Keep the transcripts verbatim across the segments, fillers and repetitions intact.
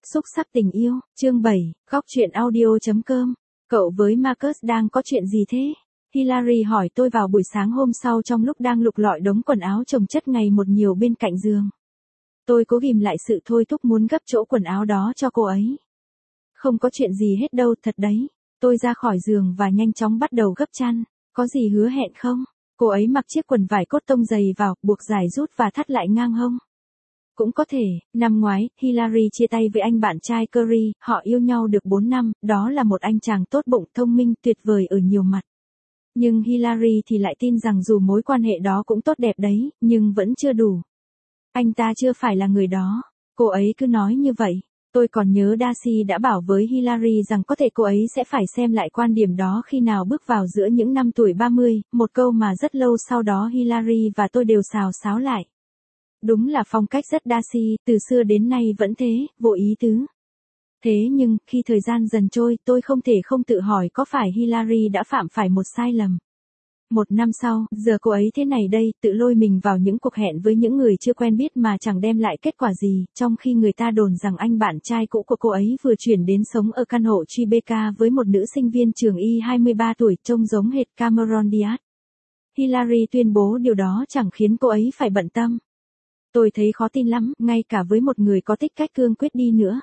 Xúc xắc tình yêu, chương bảy, góc chuyện audio chấm com. Cậu với Marcus đang có chuyện gì thế? Hillary hỏi tôi vào buổi sáng hôm sau trong lúc đang lục lọi đống quần áo chồng chất ngày một nhiều bên cạnh giường. Tôi cố ghìm lại sự thôi thúc muốn gấp chỗ quần áo đó cho cô ấy. Không có chuyện gì hết đâu, thật đấy. Tôi ra khỏi giường và nhanh chóng bắt đầu gấp chăn. Có gì hứa hẹn không? Cô ấy mặc chiếc quần vải cốt tông dày vào, buộc dài rút và thắt lại ngang hông. Cũng có thể, năm ngoái, Hillary chia tay với anh bạn trai Curry, họ yêu nhau được bốn năm, đó là một anh chàng tốt bụng, thông minh, tuyệt vời ở nhiều mặt. Nhưng Hillary thì lại tin rằng dù mối quan hệ đó cũng tốt đẹp đấy, nhưng vẫn chưa đủ. Anh ta chưa phải là người đó. Cô ấy cứ nói như vậy. Tôi còn nhớ Darcy đã bảo với Hillary rằng có thể cô ấy sẽ phải xem lại quan điểm đó khi nào bước vào giữa những năm tuổi ba mươi, một câu mà rất lâu sau đó Hillary và tôi đều xào xáo lại. Đúng là phong cách rất Darcy, từ xưa đến nay vẫn thế, vô ý tứ. Thế nhưng, khi thời gian dần trôi, tôi không thể không tự hỏi có phải Hillary đã phạm phải một sai lầm. Một năm sau, giờ cô ấy thế này đây, tự lôi mình vào những cuộc hẹn với những người chưa quen biết mà chẳng đem lại kết quả gì, trong khi người ta đồn rằng anh bạn trai cũ của cô ấy vừa chuyển đến sống ở căn hộ Tribeca với một nữ sinh viên trường y hai mươi ba tuổi trông giống hệt Cameron Diaz. Hillary tuyên bố điều đó chẳng khiến cô ấy phải bận tâm. Tôi thấy khó tin lắm, ngay cả với một người có tính cách cương quyết đi nữa.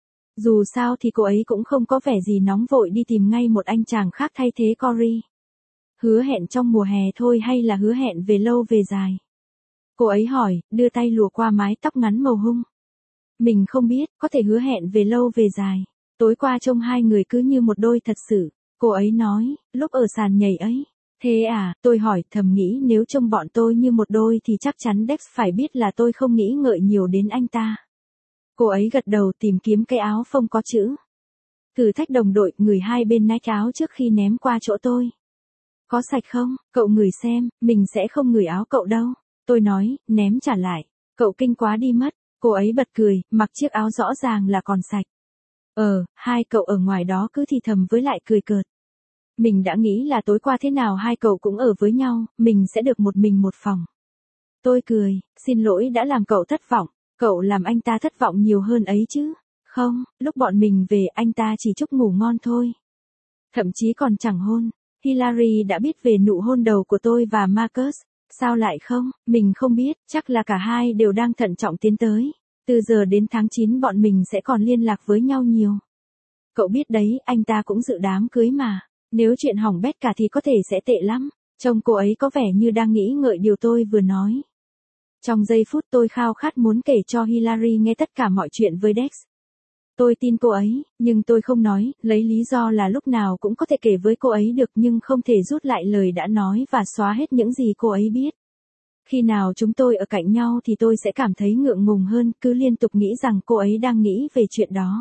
Dù sao thì cô ấy cũng không có vẻ gì nóng vội đi tìm ngay một anh chàng khác thay thế Corey. Hứa hẹn trong mùa hè thôi hay là hứa hẹn về lâu về dài? Cô ấy hỏi, đưa tay lùa qua mái tóc ngắn màu hung. Mình không biết, có thể hứa hẹn về lâu về dài. Tối qua trông hai người cứ như một đôi thật sự. Cô ấy nói, lúc ở sàn nhảy ấy. Thế à, tôi hỏi, thầm nghĩ nếu trông bọn tôi như một đôi thì chắc chắn Dex phải biết là tôi không nghĩ ngợi nhiều đến anh ta. Cô ấy gật đầu tìm kiếm cái áo phông có chữ. Thử thách đồng đội, ngửi hai bên nách áo trước khi ném qua chỗ tôi. Có sạch không? Cậu ngửi xem, mình sẽ không ngửi áo cậu đâu. Tôi nói, ném trả lại. Cậu kinh quá đi mất. Cô ấy bật cười, mặc chiếc áo rõ ràng là còn sạch. Ờ, hai cậu ở ngoài đó cứ thì thầm với lại cười cợt. Mình đã nghĩ là tối qua thế nào hai cậu cũng ở với nhau, mình sẽ được một mình một phòng. Tôi cười, xin lỗi đã làm cậu thất vọng, cậu làm anh ta thất vọng nhiều hơn ấy chứ. Không, lúc bọn mình về anh ta chỉ chúc ngủ ngon thôi. Thậm chí còn chẳng hôn. Hillary đã biết về nụ hôn đầu của tôi và Marcus. Sao lại không? Mình không biết, chắc là cả hai đều đang thận trọng tiến tới. Từ giờ đến tháng chín bọn mình sẽ còn liên lạc với nhau nhiều. Cậu biết đấy, anh ta cũng dự đám cưới mà. Nếu chuyện hỏng bét cả thì có thể sẽ tệ lắm. Trông cô ấy có vẻ như đang nghĩ ngợi điều tôi vừa nói. Trong giây phút tôi khao khát muốn kể cho Hillary nghe tất cả mọi chuyện với Dex. Tôi tin cô ấy, nhưng tôi không nói, lấy lý do là lúc nào cũng có thể kể với cô ấy được nhưng không thể rút lại lời đã nói và xóa hết những gì cô ấy biết. Khi nào chúng tôi ở cạnh nhau thì tôi sẽ cảm thấy ngượng ngùng hơn, cứ liên tục nghĩ rằng cô ấy đang nghĩ về chuyện đó.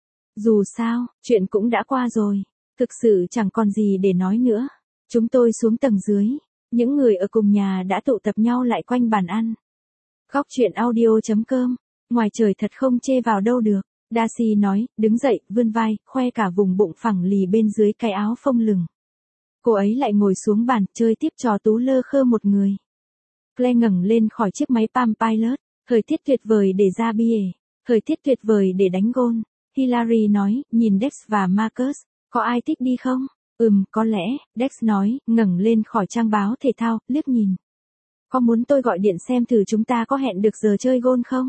Dù sao, chuyện cũng đã qua rồi. Thực sự chẳng còn gì để nói nữa. Chúng tôi xuống tầng dưới. Những người ở cùng nhà đã tụ tập nhau lại quanh bàn ăn. Góc chuyện audio chấm com. Ngoài trời thật không chê vào đâu được. Darcy nói, đứng dậy, vươn vai, khoe cả vùng bụng phẳng lì bên dưới cái áo phông lừng. Cô ấy lại ngồi xuống bàn, chơi tiếp trò tú lơ khơ một người. Claire ngẩng lên khỏi chiếc máy Palm Pilot. Thời tiết tuyệt vời để ra bia. Thời tiết tuyệt vời để đánh gôn. Hillary nói, nhìn Dex và Marcus. Có ai thích đi không? Ừm, có lẽ, Dex nói, ngẩng lên khỏi trang báo thể thao, liếc nhìn. Có muốn tôi gọi điện xem thử chúng ta có hẹn được giờ chơi gôn không?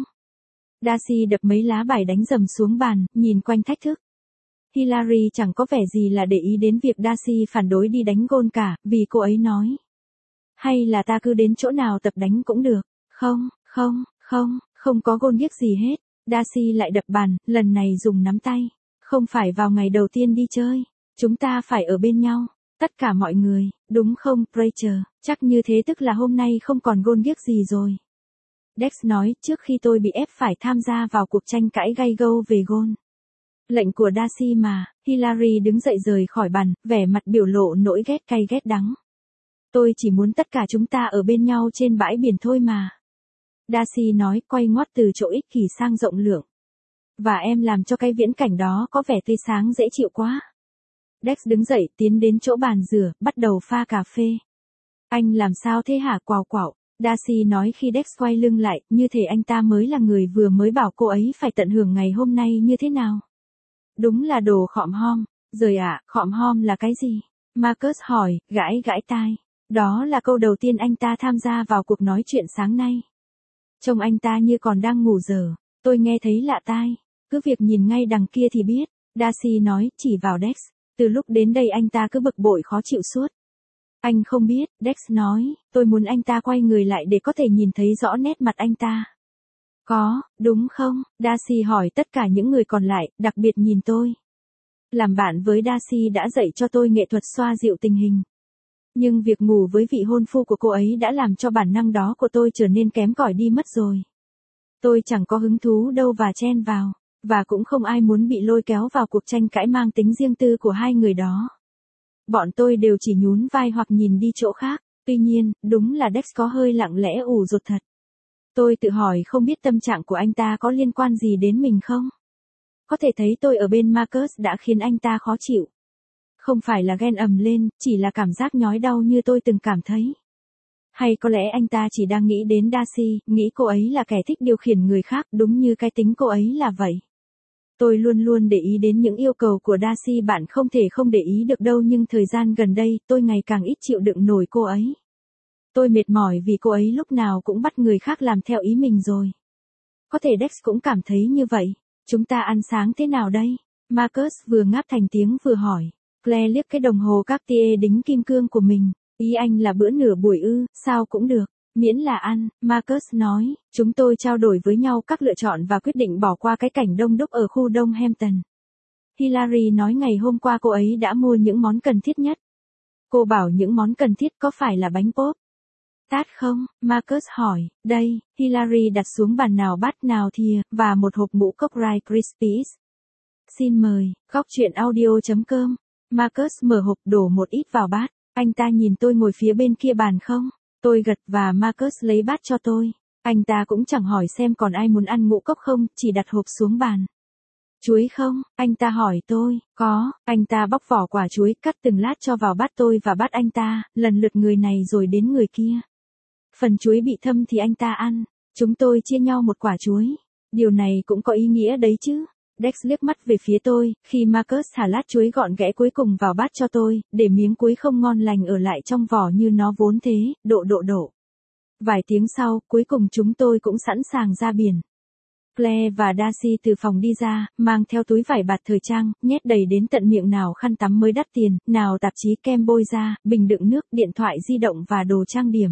Darcy đập mấy lá bài đánh dầm xuống bàn, nhìn quanh thách thức. Hillary chẳng có vẻ gì là để ý đến việc Darcy phản đối đi đánh gôn cả, vì cô ấy nói. Hay là ta cứ đến chỗ nào tập đánh cũng được. Không, không, không, không có gôn ghiếc gì hết. Darcy lại đập bàn, lần này dùng nắm tay. Không phải vào ngày đầu tiên đi chơi. Chúng ta phải ở bên nhau. Tất cả mọi người, đúng không, Rachel? Chắc như thế tức là hôm nay không còn gôn ghiếc gì rồi. Dex nói, trước khi tôi bị ép phải tham gia vào cuộc tranh cãi gay gâu về gôn. Lệnh của Darcy mà. Hillary đứng dậy rời khỏi bàn, vẻ mặt biểu lộ nỗi ghét cay ghét đắng. Tôi chỉ muốn tất cả chúng ta ở bên nhau trên bãi biển thôi mà. Darcy nói, quay ngoắt từ chỗ ích kỷ sang rộng lượng. Và em làm cho cái viễn cảnh đó có vẻ tươi sáng dễ chịu quá. Dex đứng dậy, tiến đến chỗ bàn rửa, bắt đầu pha cà phê. Anh làm sao thế hả, quào quào? Darcy nói khi Dex quay lưng lại, như thể anh ta mới là người vừa mới bảo cô ấy phải tận hưởng ngày hôm nay như thế nào. Đúng là đồ khọm hom. Rồi ạ, à, khọm hom là cái gì? Marcus hỏi, gãi gãi tai. Đó là câu đầu tiên anh ta tham gia vào cuộc nói chuyện sáng nay. Trông anh ta như còn đang ngủ giờ. Tôi nghe thấy lạ tai. Cứ việc nhìn ngay đằng kia thì biết. Darcy nói, chỉ vào Dex. Từ lúc đến đây anh ta cứ bực bội khó chịu suốt. Anh không biết, Dex nói, tôi muốn anh ta quay người lại để có thể nhìn thấy rõ nét mặt anh ta. Có, đúng không? Darcy hỏi tất cả những người còn lại, đặc biệt nhìn tôi. Làm bạn với Darcy đã dạy cho tôi nghệ thuật xoa dịu tình hình. Nhưng việc ngủ với vị hôn phu của cô ấy đã làm cho bản năng đó của tôi trở nên kém cỏi đi mất rồi. Tôi chẳng có hứng thú đâu và chen vào, và cũng không ai muốn bị lôi kéo vào cuộc tranh cãi mang tính riêng tư của hai người đó. Bọn tôi đều chỉ nhún vai hoặc nhìn đi chỗ khác, tuy nhiên, đúng là Dex có hơi lặng lẽ ủ rột thật. Tôi tự hỏi không biết tâm trạng của anh ta có liên quan gì đến mình không? Có thể thấy tôi ở bên Marcus đã khiến anh ta khó chịu. Không phải là ghen ầm lên, chỉ là cảm giác nhói đau như tôi từng cảm thấy. Hay có lẽ anh ta chỉ đang nghĩ đến Darcy, nghĩ cô ấy là kẻ thích điều khiển người khác đúng như cái tính cô ấy là vậy. Tôi luôn luôn để ý đến những yêu cầu của Darcy, bạn không thể không để ý được đâu, nhưng thời gian gần đây tôi ngày càng ít chịu đựng nổi cô ấy. Tôi mệt mỏi vì cô ấy lúc nào cũng bắt người khác làm theo ý mình rồi. Có thể Dex cũng cảm thấy như vậy. Chúng ta ăn sáng thế nào đây? Marcus vừa ngáp thành tiếng vừa hỏi. Claire liếc cái đồng hồ Cartier đính kim cương của mình. Ý anh là bữa nửa buổi ư, sao cũng được. Miễn là ăn, Marcus nói. Chúng tôi trao đổi với nhau các lựa chọn và quyết định bỏ qua cái cảnh đông đúc ở khu Đông Hampton. Hilary nói ngày hôm qua cô ấy đã mua những món cần thiết nhất. Cô bảo những món cần thiết có phải là bánh pop? Tát không? Marcus hỏi. Đây, Hilary đặt xuống bàn nào bát nào thìa, và một hộp ngũ cốc Rice Krispies. Xin mời, góc truyện audio.com. Marcus mở hộp đổ một ít vào bát. Anh ta nhìn tôi ngồi phía bên kia bàn không? Tôi gật và Marcus lấy bát cho tôi. Anh ta cũng chẳng hỏi xem còn ai muốn ăn ngũ cốc không, chỉ đặt hộp xuống bàn. Chuối không? Anh ta hỏi tôi. Có, anh ta bóc vỏ quả chuối cắt từng lát cho vào bát tôi và bát anh ta, lần lượt người này rồi đến người kia. Phần chuối bị thâm thì anh ta ăn. Chúng tôi chia nhau một quả chuối. Điều này cũng có ý nghĩa đấy chứ. Dex liếc mắt về phía tôi, khi Marcus thả lát chuối gọn ghẽ cuối cùng vào bát cho tôi, để miếng cuối không ngon lành ở lại trong vỏ như nó vốn thế, độ độ độ. Vài tiếng sau, cuối cùng chúng tôi cũng sẵn sàng ra biển. Claire và Darcy từ phòng đi ra, mang theo túi vải bạt thời trang, nhét đầy đến tận miệng nào khăn tắm mới đắt tiền, nào tạp chí kem bôi da, bình đựng nước, điện thoại di động và đồ trang điểm.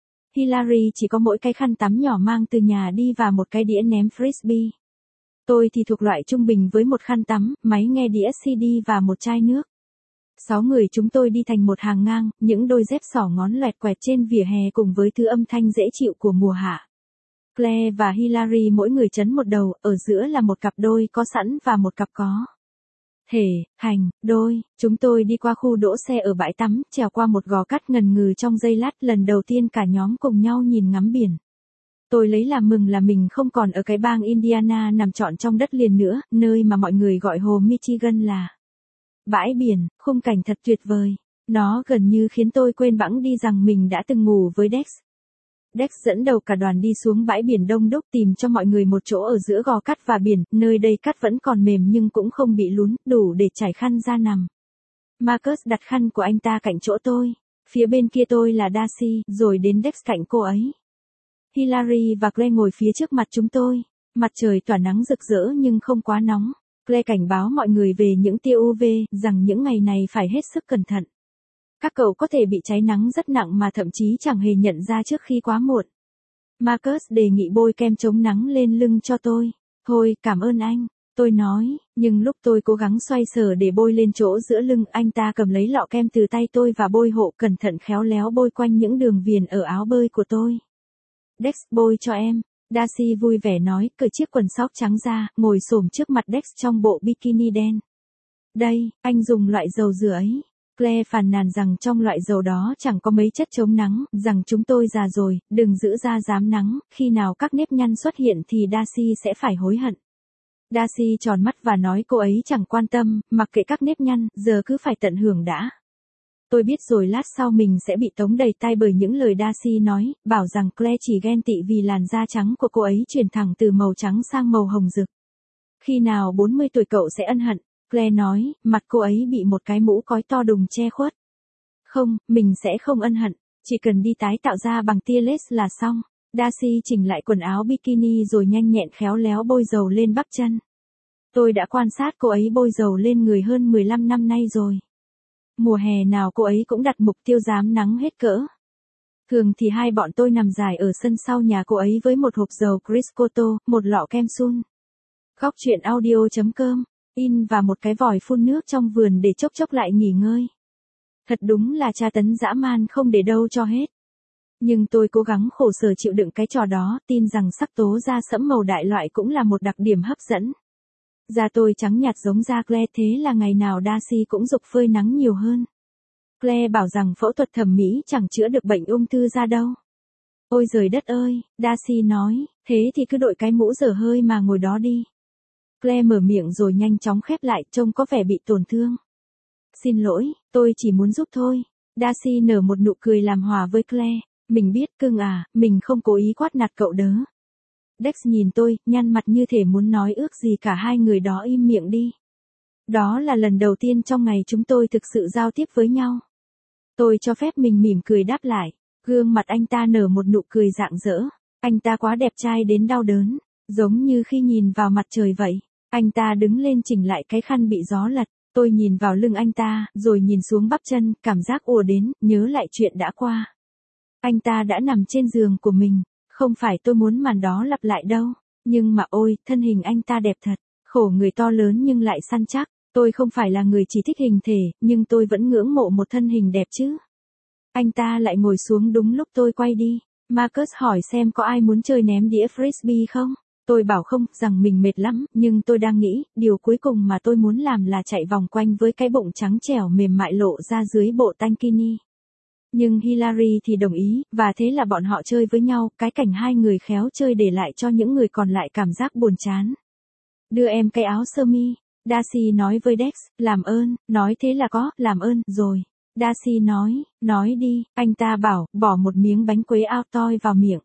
Hilary chỉ có mỗi cái khăn tắm nhỏ mang từ nhà đi và một cái đĩa ném frisbee. Tôi thì thuộc loại trung bình với một khăn tắm, máy nghe đĩa xê đê và một chai nước. Sáu người chúng tôi đi thành một hàng ngang, những đôi dép xỏ ngón loẹt quẹt trên vỉa hè cùng với thứ âm thanh dễ chịu của mùa hạ. Claire và Hilary mỗi người chấn một đầu, ở giữa là một cặp đôi có sẵn và một cặp có thể hành đôi. Chúng tôi đi qua khu đỗ xe ở bãi tắm, trèo qua một gò cát ngần ngừ trong giây lát, lần đầu tiên cả nhóm cùng nhau nhìn ngắm biển. Tôi lấy làm mừng là mình không còn ở cái bang Indiana nằm trọn trong đất liền nữa, nơi mà mọi người gọi hồ Michigan là bãi biển, khung cảnh thật tuyệt vời. Nó gần như khiến tôi quên bẵng đi rằng mình đã từng ngủ với Dex. Dex dẫn đầu cả đoàn đi xuống bãi biển đông đúc tìm cho mọi người một chỗ ở giữa gò cát và biển, nơi đây cát vẫn còn mềm nhưng cũng không bị lún, đủ để trải khăn ra nằm. Marcus đặt khăn của anh ta cạnh chỗ tôi. Phía bên kia tôi là Darcy, rồi đến Dex cạnh cô ấy. Hilary và Claire ngồi phía trước mặt chúng tôi. Mặt trời tỏa nắng rực rỡ nhưng không quá nóng. Claire cảnh báo mọi người về những tia u vê, rằng những ngày này phải hết sức cẩn thận. Các cậu có thể bị cháy nắng rất nặng mà thậm chí chẳng hề nhận ra trước khi quá muộn. Marcus đề nghị bôi kem chống nắng lên lưng cho tôi. Thôi, cảm ơn anh, tôi nói, nhưng lúc tôi cố gắng xoay sở để bôi lên chỗ giữa lưng, anh ta cầm lấy lọ kem từ tay tôi và bôi hộ, cẩn thận khéo léo bôi quanh những đường viền ở áo bơi của tôi. Dex, bôi cho em. Darcy vui vẻ nói, cởi chiếc quần sóc trắng ra, ngồi xổm trước mặt Dex trong bộ bikini đen. Đây, anh dùng loại dầu rửa ấy. Claire phàn nàn rằng trong loại dầu đó chẳng có mấy chất chống nắng, rằng chúng tôi già rồi, đừng giữ da dám nắng, khi nào các nếp nhăn xuất hiện thì Darcy sẽ phải hối hận. Darcy tròn mắt và nói cô ấy chẳng quan tâm, mặc kệ các nếp nhăn, giờ cứ phải tận hưởng đã. Tôi biết rồi lát sau mình sẽ bị tống đầy tai bởi những lời Darcy nói, bảo rằng Claire chỉ ghen tị vì làn da trắng của cô ấy chuyển thẳng từ màu trắng sang màu hồng rực. Khi nào bốn mươi tuổi cậu sẽ ân hận, Claire nói, mặt cô ấy bị một cái mũ cói to đùng che khuất. Không, mình sẽ không ân hận, chỉ cần đi tái tạo da bằng tia laser là xong. Darcy chỉnh lại quần áo bikini rồi nhanh nhẹn khéo léo bôi dầu lên bắp chân. Tôi đã quan sát cô ấy bôi dầu lên người hơn mười lăm năm nay rồi. Mùa hè nào cô ấy cũng đặt mục tiêu dám nắng hết cỡ. Thường thì hai bọn tôi nằm dài ở sân sau nhà cô ấy với một hộp dầu Criscoto, một lọ kem sun. Góc chuyện audio chấm com, in và một cái vòi phun nước trong vườn để chốc chốc lại nghỉ ngơi. Thật đúng là tra tấn dã man không để đâu cho hết. Nhưng tôi cố gắng khổ sở chịu đựng cái trò đó, tin rằng sắc tố da sẫm màu đại loại cũng là một đặc điểm hấp dẫn. Da tôi trắng nhạt giống da Claire, thế là ngày nào Darcy cũng giục phơi nắng nhiều hơn. Claire bảo rằng phẫu thuật thẩm mỹ chẳng chữa được bệnh ung thư da đâu. Ôi giời đất ơi, Darcy nói, thế thì cứ đội cái mũ dở hơi mà ngồi đó đi. Claire mở miệng rồi nhanh chóng khép lại, trông có vẻ bị tổn thương. Xin lỗi, tôi chỉ muốn giúp thôi. Darcy nở một nụ cười làm hòa với Claire. Mình biết cưng à, mình không cố ý quát nạt cậu đớ. Dex nhìn tôi, nhăn mặt như thể muốn nói ước gì cả hai người đó im miệng đi. Đó là lần đầu tiên trong ngày chúng tôi thực sự giao tiếp với nhau. Tôi cho phép mình mỉm cười đáp lại. Gương mặt anh ta nở một nụ cười rạng rỡ. Anh ta quá đẹp trai đến đau đớn, giống như khi nhìn vào mặt trời vậy. Anh ta đứng lên chỉnh lại cái khăn bị gió lật. Tôi nhìn vào lưng anh ta, rồi nhìn xuống bắp chân, cảm giác ùa đến, nhớ lại chuyện đã qua. Anh ta đã nằm trên giường của mình, không phải tôi muốn màn đó lặp lại đâu, nhưng mà ôi, thân hình anh ta đẹp thật, khổ người to lớn nhưng lại săn chắc, tôi không phải là người chỉ thích hình thể, nhưng tôi vẫn ngưỡng mộ một thân hình đẹp chứ. Anh ta lại ngồi xuống đúng lúc tôi quay đi, Marcus hỏi xem có ai muốn chơi ném đĩa frisbee không, tôi bảo không, rằng mình mệt lắm, nhưng tôi đang nghĩ, điều cuối cùng mà tôi muốn làm là chạy vòng quanh với cái bụng trắng trẻo mềm mại lộ ra dưới bộ tankini. Nhưng Hillary thì đồng ý, và thế là bọn họ chơi với nhau, cái cảnh hai người khéo chơi để lại cho những người còn lại cảm giác buồn chán. Đưa em cái áo sơ mi, Darcy nói với Dex, làm ơn, nói thế là có, làm ơn, rồi. Darcy nói, nói đi, anh ta bảo, bỏ một miếng bánh quế ao toi vào miệng.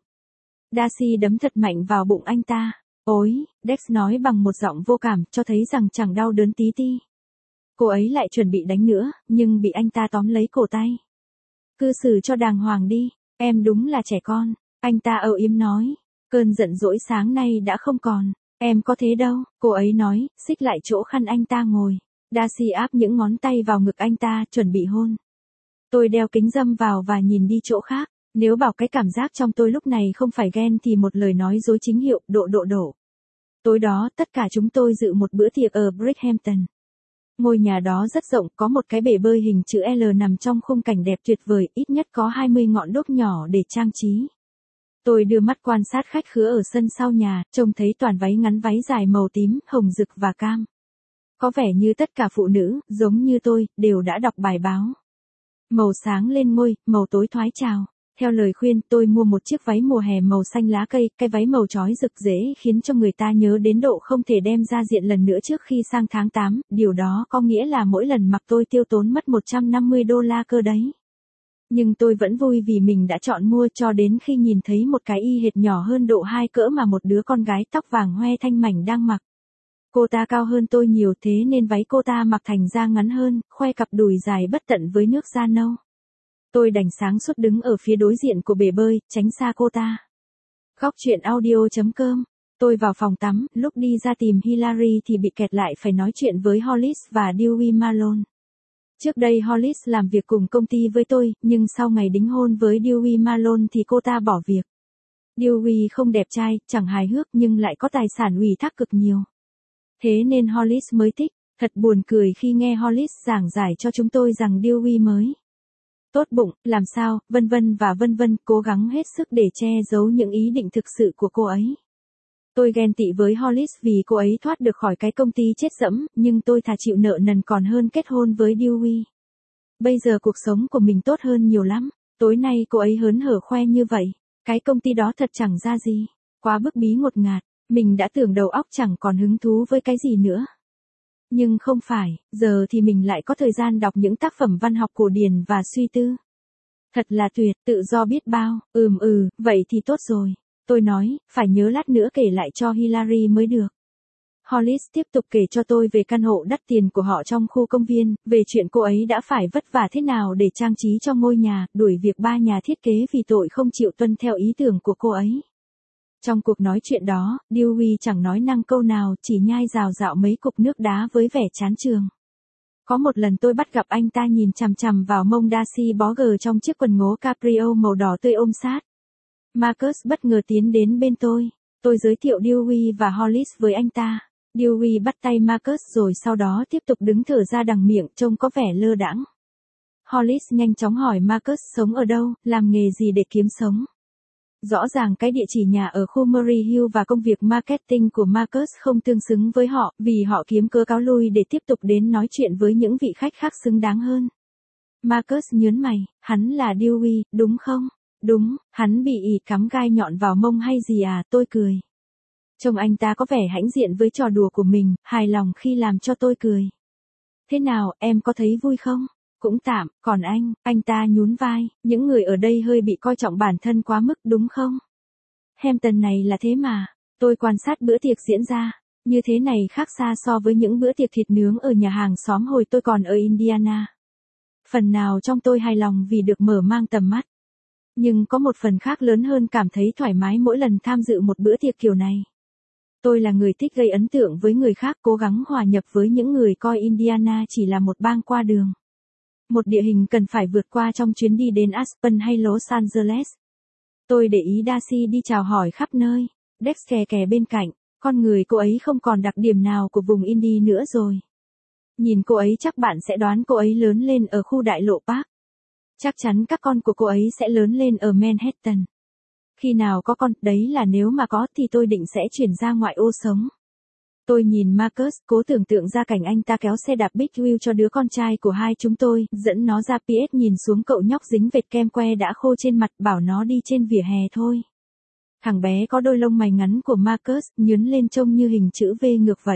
Darcy đấm thật mạnh vào bụng anh ta. Ôi, Dex nói bằng một giọng vô cảm, cho thấy rằng chẳng đau đớn tí ti. Cô ấy lại chuẩn bị đánh nữa, nhưng bị anh ta tóm lấy cổ tay. Cư xử cho đàng hoàng đi, em đúng là trẻ con, anh ta âu yếm nói, cơn giận dỗi sáng nay đã không còn, em có thế đâu, cô ấy nói, xích lại chỗ khăn anh ta ngồi, Darcy áp những ngón tay vào ngực anh ta, chuẩn bị hôn. Tôi đeo kính râm vào và nhìn đi chỗ khác, nếu bảo cái cảm giác trong tôi lúc này không phải ghen thì một lời nói dối chính hiệu, độ độ độ. Tối đó, tất cả chúng tôi dự một bữa tiệc ở Bridgehampton. Ngôi nhà đó rất rộng, có một cái bể bơi hình chữ L nằm trong khung cảnh đẹp tuyệt vời, ít nhất có hai mươi ngọn đuốc nhỏ để trang trí. Tôi đưa mắt quan sát khách khứa ở sân sau nhà, trông thấy toàn váy ngắn váy dài màu tím, hồng rực và cam. Có vẻ như tất cả phụ nữ, giống như tôi, đều đã đọc bài báo. Màu sáng lên ngôi, màu tối thoái trào. Theo lời khuyên, tôi mua một chiếc váy mùa hè màu xanh lá cây, cái váy màu chói rực rỡ khiến cho người ta nhớ đến độ không thể đem ra diện lần nữa trước khi sang tháng tám, điều đó có nghĩa là mỗi lần mặc tôi tiêu tốn mất một trăm năm mươi đô la cơ đấy. Nhưng tôi vẫn vui vì mình đã chọn mua cho đến khi nhìn thấy một cái y hệt nhỏ hơn độ hai cỡ mà một đứa con gái tóc vàng hoe thanh mảnh đang mặc. Cô ta cao hơn tôi nhiều thế nên váy cô ta mặc thành da ngắn hơn, khoe cặp đùi dài bất tận với nước da nâu. Tôi đành sáng suốt đứng ở phía đối diện của bể bơi, tránh xa cô ta. Góc chuyện audio chấm com. Tôi vào phòng tắm, lúc đi ra tìm Hillary thì bị kẹt lại phải nói chuyện với Hollis và Dewey Malone. Trước đây Hollis làm việc cùng công ty với tôi, nhưng sau ngày đính hôn với Dewey Malone thì cô ta bỏ việc. Dewey không đẹp trai, chẳng hài hước nhưng lại có tài sản ủy thác cực nhiều. Thế nên Hollis mới thích, thật buồn cười khi nghe Hollis giảng giải cho chúng tôi rằng Dewey mới tốt bụng, làm sao, vân vân và vân vân, cố gắng hết sức để che giấu những ý định thực sự của cô ấy. Tôi ghen tị với Hollis vì cô ấy thoát được khỏi cái công ty chết dẫm, nhưng tôi thà chịu nợ nần còn hơn kết hôn với Dewey. Bây giờ cuộc sống của mình tốt hơn nhiều lắm, tối nay cô ấy hớn hở khoe như vậy, cái công ty đó thật chẳng ra gì, quá bức bí ngột ngạt, mình đã tưởng đầu óc chẳng còn hứng thú với cái gì nữa. Nhưng không phải, giờ thì mình lại có thời gian đọc những tác phẩm văn học cổ điển và suy tư. Thật là tuyệt, tự do biết bao, ừm ừ, vậy thì tốt rồi. Tôi nói, phải nhớ lát nữa kể lại cho Hillary mới được. Hollis tiếp tục kể cho tôi về căn hộ đắt tiền của họ trong khu công viên, về chuyện cô ấy đã phải vất vả thế nào để trang trí cho ngôi nhà, đuổi việc ba nhà thiết kế vì tội không chịu tuân theo ý tưởng của cô ấy. Trong cuộc nói chuyện đó, Dewey chẳng nói năng câu nào, chỉ nhai rào rạo mấy cục nước đá với vẻ chán chường. Có một lần tôi bắt gặp anh ta nhìn chằm chằm vào mông Darcy bó gờ trong chiếc quần ngố caprio màu đỏ tươi ôm sát. Marcus bất ngờ tiến đến bên tôi. Tôi giới thiệu Dewey và Hollis với anh ta. Dewey bắt tay Marcus rồi sau đó tiếp tục đứng thở ra đằng miệng trông có vẻ lơ đãng. Hollis nhanh chóng hỏi Marcus sống ở đâu, làm nghề gì để kiếm sống. Rõ ràng cái địa chỉ nhà ở khu Murray Hill và công việc marketing của Marcus không tương xứng với họ, vì họ kiếm cớ cáo lui để tiếp tục đến nói chuyện với những vị khách khác xứng đáng hơn. Marcus nhớn mày, hắn là Dewey, đúng không? Đúng, hắn bị ỉ cắm gai nhọn vào mông hay gì à, tôi cười. Trông anh ta có vẻ hãnh diện với trò đùa của mình, hài lòng khi làm cho tôi cười. Thế nào, em có thấy vui không? Cũng tạm, còn anh, anh ta nhún vai, những người ở đây hơi bị coi trọng bản thân quá mức đúng không? Hampton này là thế mà, tôi quan sát bữa tiệc diễn ra, như thế này khác xa so với những bữa tiệc thịt nướng ở nhà hàng xóm hồi tôi còn ở Indiana. Phần nào trong tôi hài lòng vì được mở mang tầm mắt. Nhưng có một phần khác lớn hơn cảm thấy thoải mái mỗi lần tham dự một bữa tiệc kiểu này. Tôi là người thích gây ấn tượng với người khác, cố gắng hòa nhập với những người coi Indiana chỉ là một bang qua đường. Một địa hình cần phải vượt qua trong chuyến đi đến Aspen hay Los Angeles. Tôi để ý Darcy đi chào hỏi khắp nơi. Dex kè kè bên cạnh, con người cô ấy không còn đặc điểm nào của vùng Indy nữa rồi. Nhìn cô ấy chắc bạn sẽ đoán cô ấy lớn lên ở khu đại lộ Park. Chắc chắn các con của cô ấy sẽ lớn lên ở Manhattan. Khi nào có con, đấy là nếu mà có thì tôi định sẽ chuyển ra ngoại ô sống. Tôi nhìn Marcus, cố tưởng tượng ra cảnh anh ta kéo xe đạp Big Wheel cho đứa con trai của hai chúng tôi, dẫn nó ra pê ét nhìn xuống cậu nhóc dính vệt kem que đã khô trên mặt, bảo nó đi trên vỉa hè thôi. Thằng bé có đôi lông mày ngắn của Marcus, nhướn lên trông như hình chữ V ngược vậy.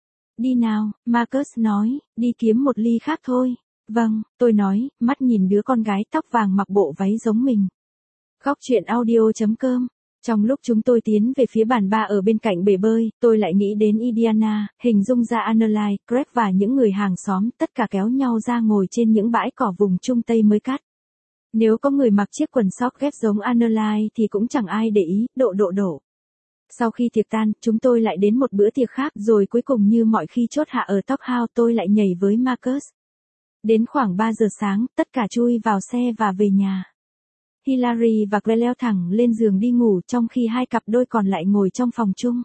Đi nào, Marcus nói, đi kiếm một ly khác thôi. Vâng, tôi nói, mắt nhìn đứa con gái tóc vàng mặc bộ váy giống mình. Góc truyện audio chấm com. Trong lúc chúng tôi tiến về phía bàn bar ở bên cạnh bể bơi, tôi lại nghĩ đến Indiana, hình dung ra Annalise, Greg và những người hàng xóm, tất cả kéo nhau ra ngồi trên những bãi cỏ vùng Trung Tây mới cắt. Nếu có người mặc chiếc quần sóc ghép giống Annalise thì cũng chẳng ai để ý, độ độ độ. Sau khi tiệc tan, chúng tôi lại đến một bữa tiệc khác, rồi cuối cùng như mọi khi chốt hạ ở Top House, tôi lại nhảy với Marcus. Đến khoảng ba giờ sáng, tất cả chui vào xe và về nhà. Hillary và Claire leo thẳng lên giường đi ngủ, trong khi hai cặp đôi còn lại ngồi trong phòng chung.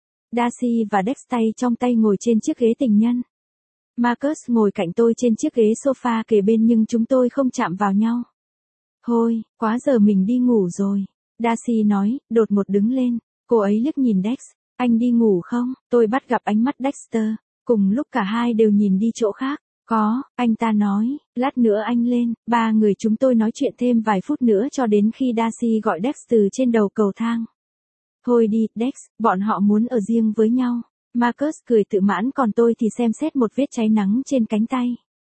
Darcy và Dex tay trong tay ngồi trên chiếc ghế tình nhân. Marcus ngồi cạnh tôi trên chiếc ghế sofa kề bên nhưng chúng tôi không chạm vào nhau. Thôi, quá giờ mình đi ngủ rồi. Darcy nói, đột ngột đứng lên. Cô ấy liếc nhìn Dex. Anh đi ngủ không? Tôi bắt gặp ánh mắt Dexter. Cùng lúc cả hai đều nhìn đi chỗ khác. Có, anh ta nói, lát nữa anh lên. Ba người chúng tôi nói chuyện thêm vài phút nữa cho đến khi Darcy gọi Dex từ trên đầu cầu thang. Thôi đi, Dex, bọn họ muốn ở riêng với nhau. Marcus cười tự mãn, còn tôi thì xem xét một vết cháy nắng trên cánh tay.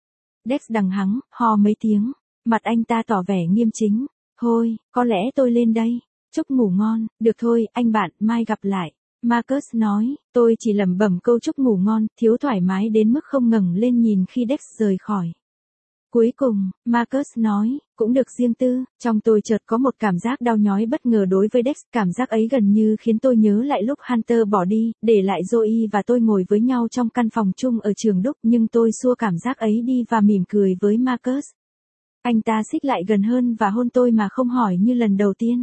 Dex đằng hắng, ho mấy tiếng. Mặt anh ta tỏ vẻ nghiêm chính. Thôi, có lẽ tôi lên đây. Chúc ngủ ngon. Được thôi, anh bạn, mai gặp lại. Marcus nói, tôi chỉ lẩm bẩm câu chúc ngủ ngon, thiếu thoải mái đến mức không ngẩng lên nhìn khi Dex rời khỏi. Cuối cùng, Marcus nói, cũng được riêng tư, trong tôi chợt có một cảm giác đau nhói bất ngờ đối với Dex, cảm giác ấy gần như khiến tôi nhớ lại lúc Hunter bỏ đi, để lại Zoe và tôi ngồi với nhau trong căn phòng chung ở trường Đúc, nhưng tôi xua cảm giác ấy đi và mỉm cười với Marcus. Anh ta xích lại gần hơn và hôn tôi mà không hỏi như lần đầu tiên.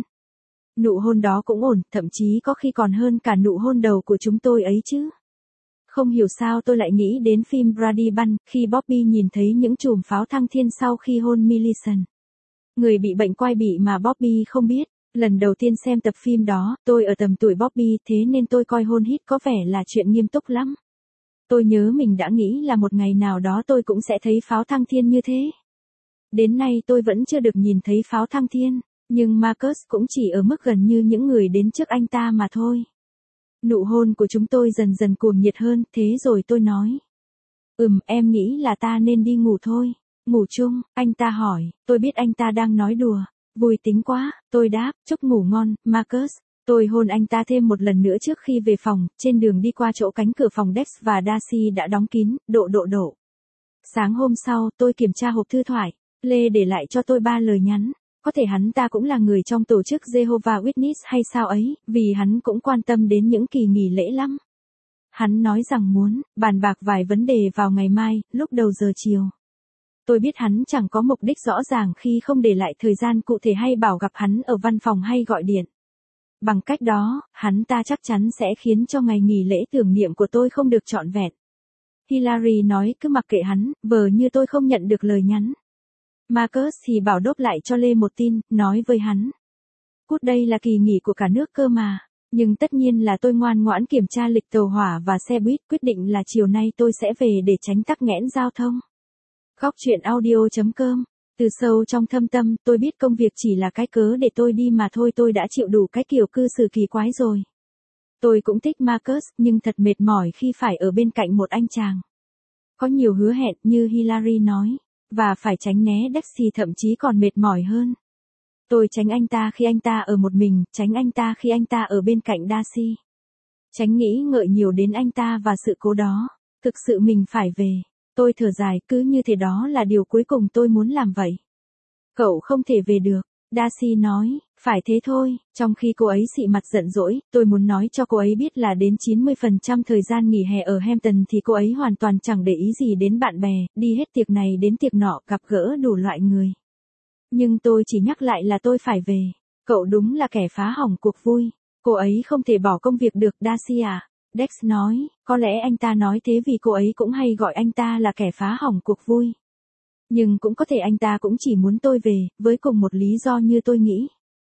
Nụ hôn đó cũng ổn, thậm chí có khi còn hơn cả nụ hôn đầu của chúng tôi ấy chứ. Không hiểu sao tôi lại nghĩ đến phim Brady Bunch, khi Bobby nhìn thấy những chùm pháo thăng thiên sau khi hôn Millicent. Người bị bệnh quai bị mà Bobby không biết. Lần đầu tiên xem tập phim đó, tôi ở tầm tuổi Bobby, thế nên tôi coi hôn hít có vẻ là chuyện nghiêm túc lắm. Tôi nhớ mình đã nghĩ là một ngày nào đó tôi cũng sẽ thấy pháo thăng thiên như thế. Đến nay tôi vẫn chưa được nhìn thấy pháo thăng thiên. Nhưng Marcus cũng chỉ ở mức gần như những người đến trước anh ta mà thôi. Nụ hôn của chúng tôi dần dần cuồng nhiệt hơn, thế rồi tôi nói. Ừm, em nghĩ là ta nên đi ngủ thôi. Ngủ chung, anh ta hỏi, tôi biết anh ta đang nói đùa. Vui tính quá, tôi đáp, chúc ngủ ngon, Marcus. Tôi hôn anh ta thêm một lần nữa trước khi về phòng, trên đường đi qua chỗ cánh cửa phòng Dex và Darcy đã đóng kín, độ độ độ. Sáng hôm sau, tôi kiểm tra hộp thư thoại. Lê để lại cho tôi ba lời nhắn. Có thể hắn ta cũng là người trong tổ chức Jehovah Witness hay sao ấy, vì hắn cũng quan tâm đến những kỳ nghỉ lễ lắm. Hắn nói rằng muốn bàn bạc vài vấn đề vào ngày mai, lúc đầu giờ chiều. Tôi biết hắn chẳng có mục đích rõ ràng khi không để lại thời gian cụ thể hay bảo gặp hắn ở văn phòng hay gọi điện. Bằng cách đó, hắn ta chắc chắn sẽ khiến cho ngày nghỉ lễ tưởng niệm của tôi không được trọn vẹn. Hillary nói cứ mặc kệ hắn, vờ như tôi không nhận được lời nhắn. Marcus thì bảo đốt lại cho Lê một tin, nói với hắn. Cút, đây là kỳ nghỉ của cả nước cơ mà. Nhưng tất nhiên là tôi ngoan ngoãn kiểm tra lịch tàu hỏa và xe buýt, quyết định là chiều nay tôi sẽ về để tránh tắc nghẽn giao thông. Góc truyện audio chấm com. Từ sâu trong thâm tâm, tôi biết công việc chỉ là cái cớ để tôi đi mà thôi, tôi đã chịu đủ cái kiểu cư xử kỳ quái rồi. Tôi cũng thích Marcus, nhưng thật mệt mỏi khi phải ở bên cạnh một anh chàng. Có nhiều hứa hẹn như Hillary nói, và phải tránh né Dex thì thậm chí còn mệt mỏi hơn. Tôi tránh anh ta khi anh ta ở một mình, tránh anh ta khi anh ta ở bên cạnh Darcy. Tránh nghĩ ngợi nhiều đến anh ta và sự cố đó. Thực sự mình phải về. Tôi thở dài, cứ như thế đó là điều cuối cùng tôi muốn làm vậy. Cậu không thể về được, Darcy nói, phải thế thôi. Trong khi cô ấy xị mặt giận dỗi, tôi muốn nói cho cô ấy biết là đến chín mươi phần trăm thời gian nghỉ hè ở Hampton thì cô ấy hoàn toàn chẳng để ý gì đến bạn bè, đi hết tiệc này đến tiệc nọ, gặp gỡ đủ loại người. Nhưng tôi chỉ nhắc lại là tôi phải về. Cậu đúng là kẻ phá hỏng cuộc vui. Cô ấy không thể bỏ công việc được, Darcy à? Dex nói, có lẽ anh ta nói thế vì cô ấy cũng hay gọi anh ta là kẻ phá hỏng cuộc vui. Nhưng cũng có thể anh ta cũng chỉ muốn tôi về, với cùng một lý do như tôi nghĩ.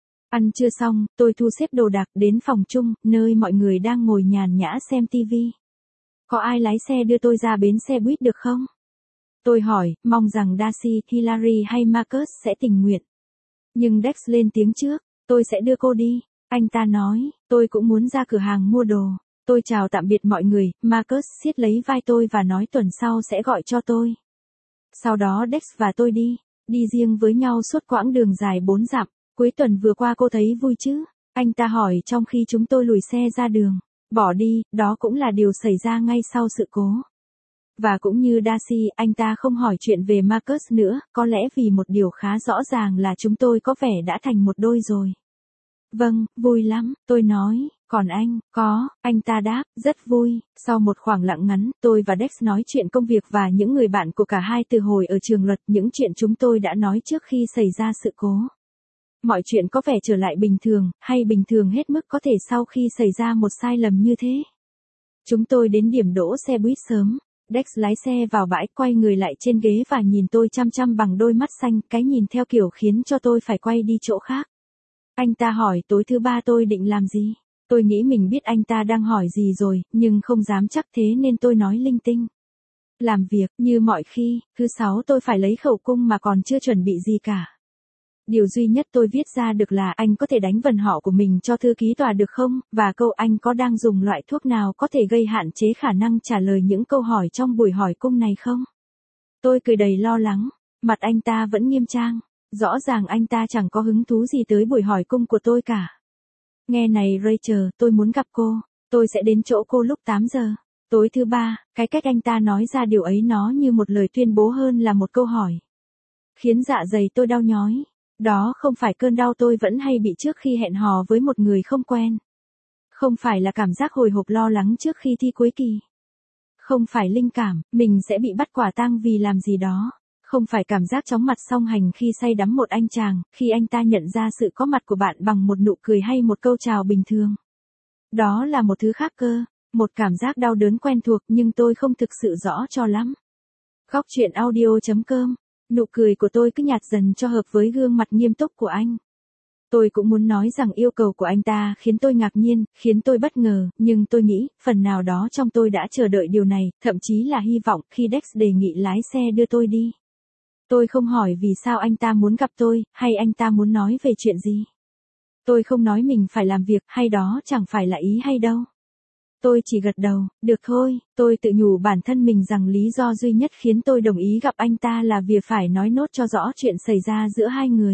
Ăn trưa xong, tôi thu xếp đồ đạc đến phòng chung, nơi mọi người đang ngồi nhàn nhã xem tivi. Có ai lái xe đưa tôi ra bến xe buýt được không? Tôi hỏi, mong rằng Darcy, Hillary hay Marcus sẽ tình nguyện. Nhưng Dex lên tiếng trước, tôi sẽ đưa cô đi. Anh ta nói, tôi cũng muốn ra cửa hàng mua đồ. Tôi chào tạm biệt mọi người, Marcus siết lấy vai tôi và nói tuần sau sẽ gọi cho tôi. Sau đó Dex và tôi đi, đi riêng với nhau suốt quãng đường dài bốn dặm. Cuối tuần vừa qua cô thấy vui chứ? Anh ta hỏi trong khi chúng tôi lùi xe ra đường. Bỏ đi, đó cũng là điều xảy ra ngay sau sự cố. Và cũng như Darcy, anh ta không hỏi chuyện về Marcus nữa, có lẽ vì một điều khá rõ ràng là chúng tôi có vẻ đã thành một đôi rồi. Vâng, vui lắm, tôi nói, còn anh, có, anh ta đáp, rất vui. Sau một khoảng lặng ngắn, tôi và Dex nói chuyện công việc và những người bạn của cả hai từ hồi ở trường luật, những chuyện chúng tôi đã nói trước khi xảy ra sự cố. Mọi chuyện có vẻ trở lại bình thường, hay bình thường hết mức có thể sau khi xảy ra một sai lầm như thế. Chúng tôi đến điểm đỗ xe buýt sớm. Dex lái xe vào bãi, quay người lại trên ghế và nhìn tôi chăm chăm bằng đôi mắt xanh, cái nhìn theo kiểu khiến cho tôi phải quay đi chỗ khác. Anh ta hỏi tối thứ ba tôi định làm gì. Tôi nghĩ mình biết anh ta đang hỏi gì rồi, nhưng không dám chắc thế nên tôi nói linh tinh. Làm việc, như mọi khi, thứ sáu tôi phải lấy khẩu cung mà còn chưa chuẩn bị gì cả. Điều duy nhất tôi viết ra được là anh có thể đánh vần họ của mình cho thư ký tòa được không, và câu anh có đang dùng loại thuốc nào có thể gây hạn chế khả năng trả lời những câu hỏi trong buổi hỏi cung này không? Tôi cười đầy lo lắng, mặt anh ta vẫn nghiêm trang, rõ ràng anh ta chẳng có hứng thú gì tới buổi hỏi cung của tôi cả. Nghe này Rachel, tôi muốn gặp cô, tôi sẽ đến chỗ cô lúc tám giờ. Tối thứ ba, cái cách anh ta nói ra điều ấy nó như một lời tuyên bố hơn là một câu hỏi. Khiến dạ dày tôi đau nhói. Đó không phải cơn đau tôi vẫn hay bị trước khi hẹn hò với một người không quen. Không phải là cảm giác hồi hộp lo lắng trước khi thi cuối kỳ. Không phải linh cảm, mình sẽ bị bắt quả tang vì làm gì đó. Không phải cảm giác chóng mặt song hành khi say đắm một anh chàng, khi anh ta nhận ra sự có mặt của bạn bằng một nụ cười hay một câu chào bình thường. Đó là một thứ khác cơ, một cảm giác đau đớn quen thuộc nhưng tôi không thực sự rõ cho lắm. Góc truyện audio chấm com. Nụ cười của tôi cứ nhạt dần cho hợp với gương mặt nghiêm túc của anh. Tôi cũng muốn nói rằng yêu cầu của anh ta khiến tôi ngạc nhiên, khiến tôi bất ngờ, nhưng tôi nghĩ, phần nào đó trong tôi đã chờ đợi điều này, thậm chí là hy vọng khi Dex đề nghị lái xe đưa tôi đi. Tôi không hỏi vì sao anh ta muốn gặp tôi, hay anh ta muốn nói về chuyện gì. Tôi không nói mình phải làm việc, hay đó chẳng phải là ý hay đâu. Tôi chỉ gật đầu, được thôi, tôi tự nhủ bản thân mình rằng lý do duy nhất khiến tôi đồng ý gặp anh ta là vì phải nói nốt cho rõ chuyện xảy ra giữa hai người.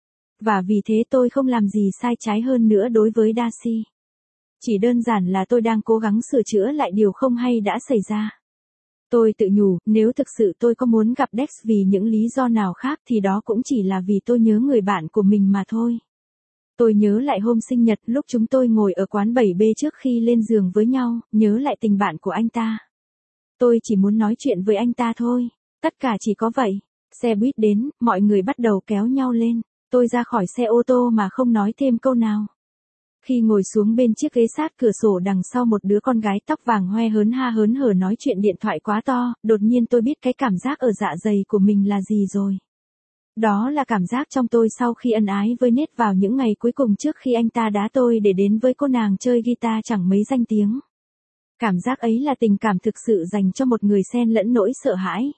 Và vì thế tôi không làm gì sai trái hơn nữa đối với Darcy. Chỉ đơn giản là tôi đang cố gắng sửa chữa lại điều không hay đã xảy ra. Tôi tự nhủ, nếu thực sự tôi có muốn gặp Dex vì những lý do nào khác thì đó cũng chỉ là vì tôi nhớ người bạn của mình mà thôi. Tôi nhớ lại hôm sinh nhật lúc chúng tôi ngồi ở quán bảy B trước khi lên giường với nhau, nhớ lại tình bạn của anh ta. Tôi chỉ muốn nói chuyện với anh ta thôi. Tất cả chỉ có vậy. Xe buýt đến, mọi người bắt đầu kéo nhau lên. Tôi ra khỏi xe ô tô mà không nói thêm câu nào. Khi ngồi xuống bên chiếc ghế sát cửa sổ đằng sau một đứa con gái tóc vàng hoe hớn ha hớn hở nói chuyện điện thoại quá to, đột nhiên tôi biết cái cảm giác ở dạ dày của mình là gì rồi. Đó là cảm giác trong tôi sau khi ân ái với Nate vào những ngày cuối cùng trước khi anh ta đá tôi để đến với cô nàng chơi guitar chẳng mấy danh tiếng. Cảm giác ấy là tình cảm thực sự dành cho một người xen lẫn nỗi sợ hãi.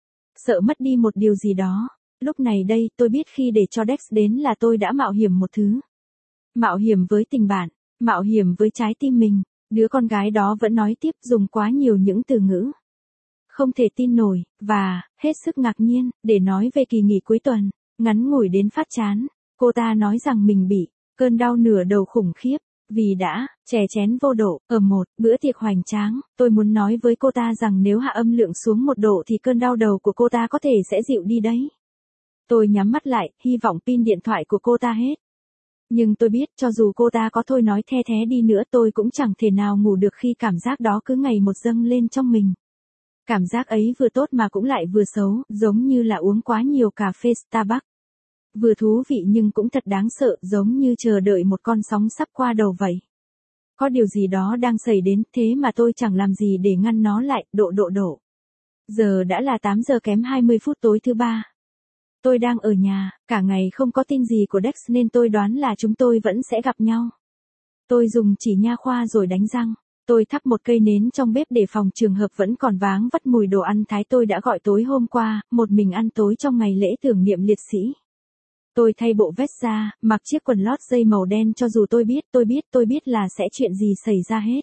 Sợ mất đi một điều gì đó. Lúc này đây tôi biết khi để cho Dex đến là tôi đã mạo hiểm một thứ. Mạo hiểm với tình bạn, mạo hiểm với trái tim mình. Đứa con gái đó vẫn nói tiếp dùng quá nhiều những từ ngữ. Không thể tin nổi, và, hết sức ngạc nhiên, để nói về kỳ nghỉ cuối tuần, ngắn ngủi đến phát chán. Cô ta nói rằng mình bị cơn đau nửa đầu khủng khiếp, vì đã chè chén vô độ, ở một bữa tiệc hoành tráng. Tôi muốn nói với cô ta rằng nếu hạ âm lượng xuống một độ thì cơn đau đầu của cô ta có thể sẽ dịu đi đấy. Tôi nhắm mắt lại, hy vọng pin điện thoại của cô ta hết. Nhưng tôi biết cho dù cô ta có thôi nói the thé đi nữa tôi cũng chẳng thể nào ngủ được khi cảm giác đó cứ ngày một dâng lên trong mình. Cảm giác ấy vừa tốt mà cũng lại vừa xấu, giống như là uống quá nhiều cà phê Starbucks. Vừa thú vị nhưng cũng thật đáng sợ, giống như chờ đợi một con sóng sắp qua đầu vậy. Có điều gì đó đang xảy đến, thế mà tôi chẳng làm gì để ngăn nó lại, độ độ độ. Giờ đã là tám giờ kém hai mươi phút tối thứ ba. Tôi đang ở nhà, cả ngày không có tin gì của Dex nên tôi đoán là chúng tôi vẫn sẽ gặp nhau. Tôi dùng chỉ nha khoa rồi đánh răng. Tôi thắp một cây nến trong bếp để phòng trường hợp vẫn còn váng vắt mùi đồ ăn Thái tôi đã gọi tối hôm qua, một mình ăn tối trong ngày lễ tưởng niệm liệt sĩ. Tôi thay bộ vest ra, mặc chiếc quần lót dây màu đen cho dù tôi biết, tôi biết, tôi biết là sẽ chuyện gì xảy ra hết.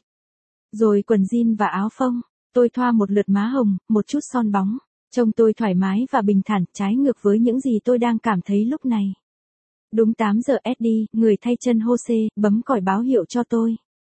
Rồi quần jean và áo phông, tôi thoa một lượt má hồng, một chút son bóng. Trông tôi thoải mái và bình thản, trái ngược với những gì tôi đang cảm thấy lúc này. Đúng tám giờ Eddie, người thay chân Jose, bấm còi báo hiệu cho tôi.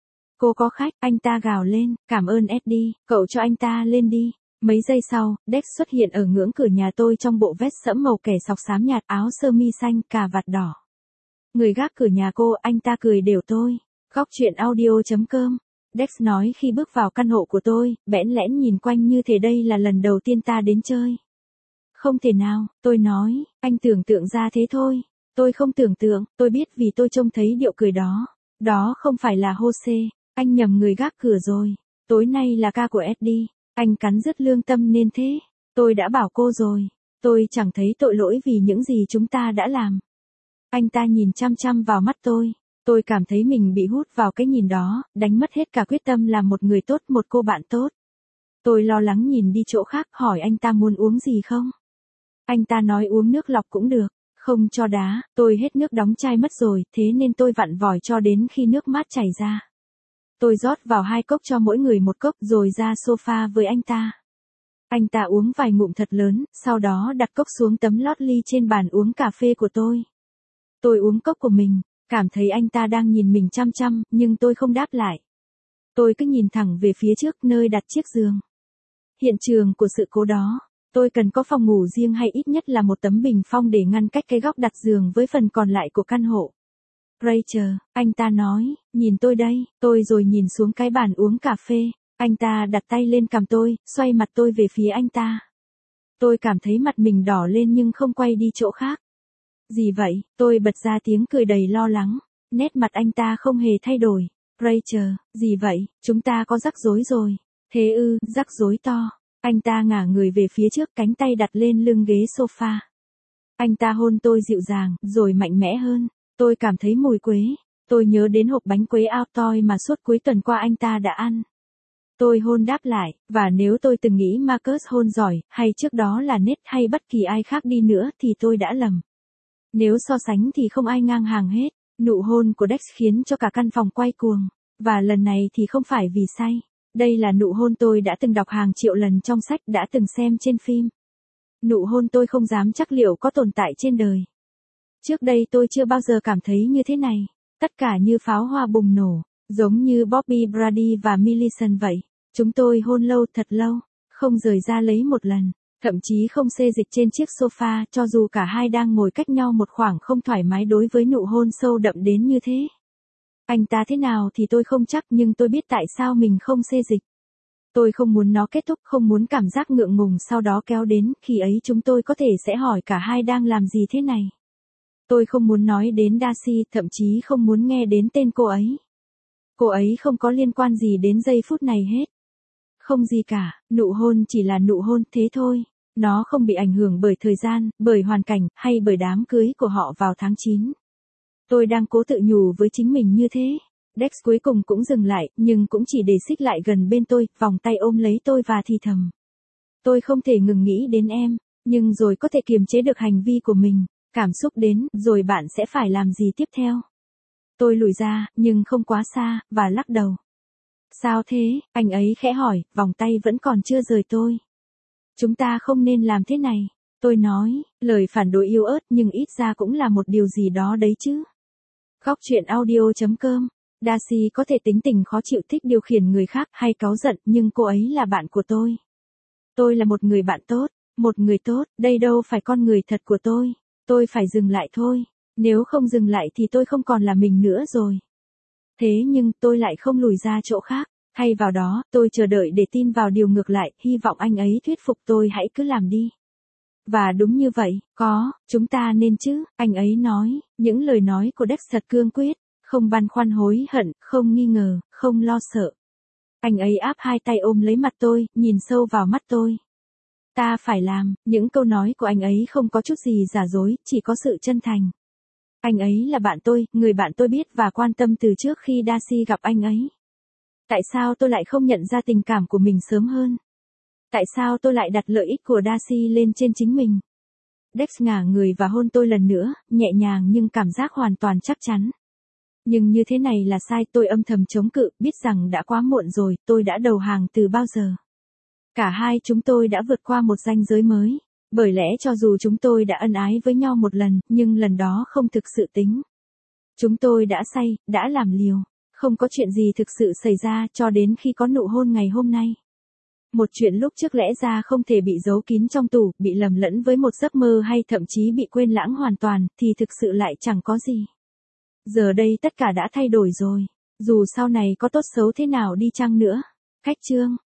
Cô có khách, anh ta gào lên, cảm ơn Eddie, cậu cho anh ta lên đi. Mấy giây sau, Dex xuất hiện ở ngưỡng cửa nhà tôi trong bộ vest sẫm màu kẻ sọc xám nhạt, áo sơ mi xanh, cà vạt đỏ. Người gác cửa nhà cô, anh ta cười đều tôi. Góc chuyện audio chấm com. Dex nói khi bước vào căn hộ của tôi, bẽn lẽn nhìn quanh như thể đây là lần đầu tiên ta đến chơi. Không thể nào, tôi nói, anh tưởng tượng ra thế thôi. Tôi không tưởng tượng, tôi biết vì tôi trông thấy điệu cười đó. Đó không phải là Jose, anh nhầm người gác cửa rồi. Tối nay là ca của Eddie, anh cắn rứt lương tâm nên thế. Tôi đã bảo cô rồi, tôi chẳng thấy tội lỗi vì những gì chúng ta đã làm. Anh ta nhìn chăm chăm vào mắt tôi. Tôi cảm thấy mình bị hút vào cái nhìn đó, đánh mất hết cả quyết tâm làm một người tốt, một cô bạn tốt. Tôi lo lắng nhìn đi chỗ khác, hỏi anh ta muốn uống gì không? Anh ta nói uống nước lọc cũng được, không cho đá, tôi hết nước đóng chai mất rồi, thế nên tôi vặn vòi cho đến khi nước mát chảy ra. Tôi rót vào hai cốc cho mỗi người một cốc rồi ra sofa với anh ta. Anh ta uống vài ngụm thật lớn, sau đó đặt cốc xuống tấm lót ly trên bàn uống cà phê của tôi. Tôi uống cốc của mình. Cảm thấy anh ta đang nhìn mình chăm chăm, nhưng tôi không đáp lại. Tôi cứ nhìn thẳng về phía trước nơi đặt chiếc giường. Hiện trường của sự cố đó, tôi cần có phòng ngủ riêng hay ít nhất là một tấm bình phong để ngăn cách cái góc đặt giường với phần còn lại của căn hộ. Rachel, anh ta nói, nhìn tôi đây, tôi rồi nhìn xuống cái bàn uống cà phê. Anh ta đặt tay lên cằm tôi, xoay mặt tôi về phía anh ta. Tôi cảm thấy mặt mình đỏ lên nhưng không quay đi chỗ khác. Gì vậy? Tôi bật ra tiếng cười đầy lo lắng. Nét mặt anh ta không hề thay đổi. Rachel, gì vậy? Chúng ta có rắc rối rồi. Thế ư, rắc rối to. Anh ta ngả người về phía trước, cánh tay đặt lên lưng ghế sofa. Anh ta hôn tôi dịu dàng, rồi mạnh mẽ hơn. Tôi cảm thấy mùi quế. Tôi nhớ đến hộp bánh quế Altoid mà suốt cuối tuần qua anh ta đã ăn. Tôi hôn đáp lại, và nếu tôi từng nghĩ Marcus hôn giỏi, hay trước đó là Nate hay bất kỳ ai khác đi nữa thì tôi đã lầm. Nếu so sánh thì không ai ngang hàng hết. Nụ hôn của Dex khiến cho cả căn phòng quay cuồng. Và lần này thì không phải vì say. Đây là nụ hôn tôi đã từng đọc hàng triệu lần trong sách, đã từng xem trên phim. Nụ hôn tôi không dám chắc liệu có tồn tại trên đời. Trước đây tôi chưa bao giờ cảm thấy như thế này. Tất cả như pháo hoa bùng nổ, giống như Bobby Brady và Millicent vậy. Chúng tôi hôn lâu thật lâu, không rời ra lấy một lần, thậm chí không xê dịch trên chiếc sofa cho dù cả hai đang ngồi cách nhau một khoảng không thoải mái đối với nụ hôn sâu đậm đến như thế. Anh ta thế nào thì tôi không chắc nhưng tôi biết tại sao mình không xê dịch. Tôi không muốn nó kết thúc, không muốn cảm giác ngượng ngùng sau đó kéo đến, khi ấy chúng tôi có thể sẽ hỏi cả hai đang làm gì thế này. Tôi không muốn nói đến Darcy, thậm chí không muốn nghe đến tên cô ấy. Cô ấy không có liên quan gì đến giây phút này hết. Không gì cả, nụ hôn chỉ là nụ hôn thế thôi. Nó không bị ảnh hưởng bởi thời gian, bởi hoàn cảnh, hay bởi đám cưới của họ vào tháng chín. Tôi đang cố tự nhủ với chính mình như thế. Dex cuối cùng cũng dừng lại, nhưng cũng chỉ để xích lại gần bên tôi, vòng tay ôm lấy tôi và thì thầm. Tôi không thể ngừng nghĩ đến em, nhưng rồi có thể kiềm chế được hành vi của mình. Cảm xúc đến, rồi bạn sẽ phải làm gì tiếp theo? Tôi lùi ra, nhưng không quá xa, và lắc đầu. Sao thế? Anh ấy khẽ hỏi, vòng tay vẫn còn chưa rời tôi. Chúng ta không nên làm thế này. Tôi nói, lời phản đối yếu ớt nhưng ít ra cũng là một điều gì đó đấy chứ. Góc truyện audio chấm com. Darcy có thể tính tình khó chịu, thích điều khiển người khác hay cáu giận, nhưng cô ấy là bạn của tôi. Tôi là một người bạn tốt, một người tốt, đây đâu phải con người thật của tôi. Tôi phải dừng lại thôi. Nếu không dừng lại thì tôi không còn là mình nữa rồi. Thế nhưng tôi lại không lùi ra chỗ khác. Thay vào đó, tôi chờ đợi để tin vào điều ngược lại, hy vọng anh ấy thuyết phục tôi hãy cứ làm đi. Và đúng như vậy, có, chúng ta nên chứ, anh ấy nói, những lời nói của Dex thật cương quyết, không băn khoăn hối hận, không nghi ngờ, không lo sợ. Anh ấy áp hai tay ôm lấy mặt tôi, nhìn sâu vào mắt tôi. Ta phải làm, những câu nói của anh ấy không có chút gì giả dối, chỉ có sự chân thành. Anh ấy là bạn tôi, người bạn tôi biết và quan tâm từ trước khi Darcy gặp anh ấy. Tại sao tôi lại không nhận ra tình cảm của mình sớm hơn? Tại sao tôi lại đặt lợi ích của Darcy lên trên chính mình? Dex ngả người và hôn tôi lần nữa, nhẹ nhàng nhưng cảm giác hoàn toàn chắc chắn. Nhưng như thế này là sai, tôi âm thầm chống cự, biết rằng đã quá muộn rồi, tôi đã đầu hàng từ bao giờ. Cả hai chúng tôi đã vượt qua một ranh giới mới. Bởi lẽ cho dù chúng tôi đã ân ái với nhau một lần, nhưng lần đó không thực sự tính. Chúng tôi đã say, đã làm liều. Không có chuyện gì thực sự xảy ra cho đến khi có nụ hôn ngày hôm nay. Một chuyện lúc trước lẽ ra không thể bị giấu kín trong tủ, bị lầm lẫn với một giấc mơ hay thậm chí bị quên lãng hoàn toàn, thì thực sự lại chẳng có gì. Giờ đây tất cả đã thay đổi rồi. Dù sau này có tốt xấu thế nào đi chăng nữa. Khách chương.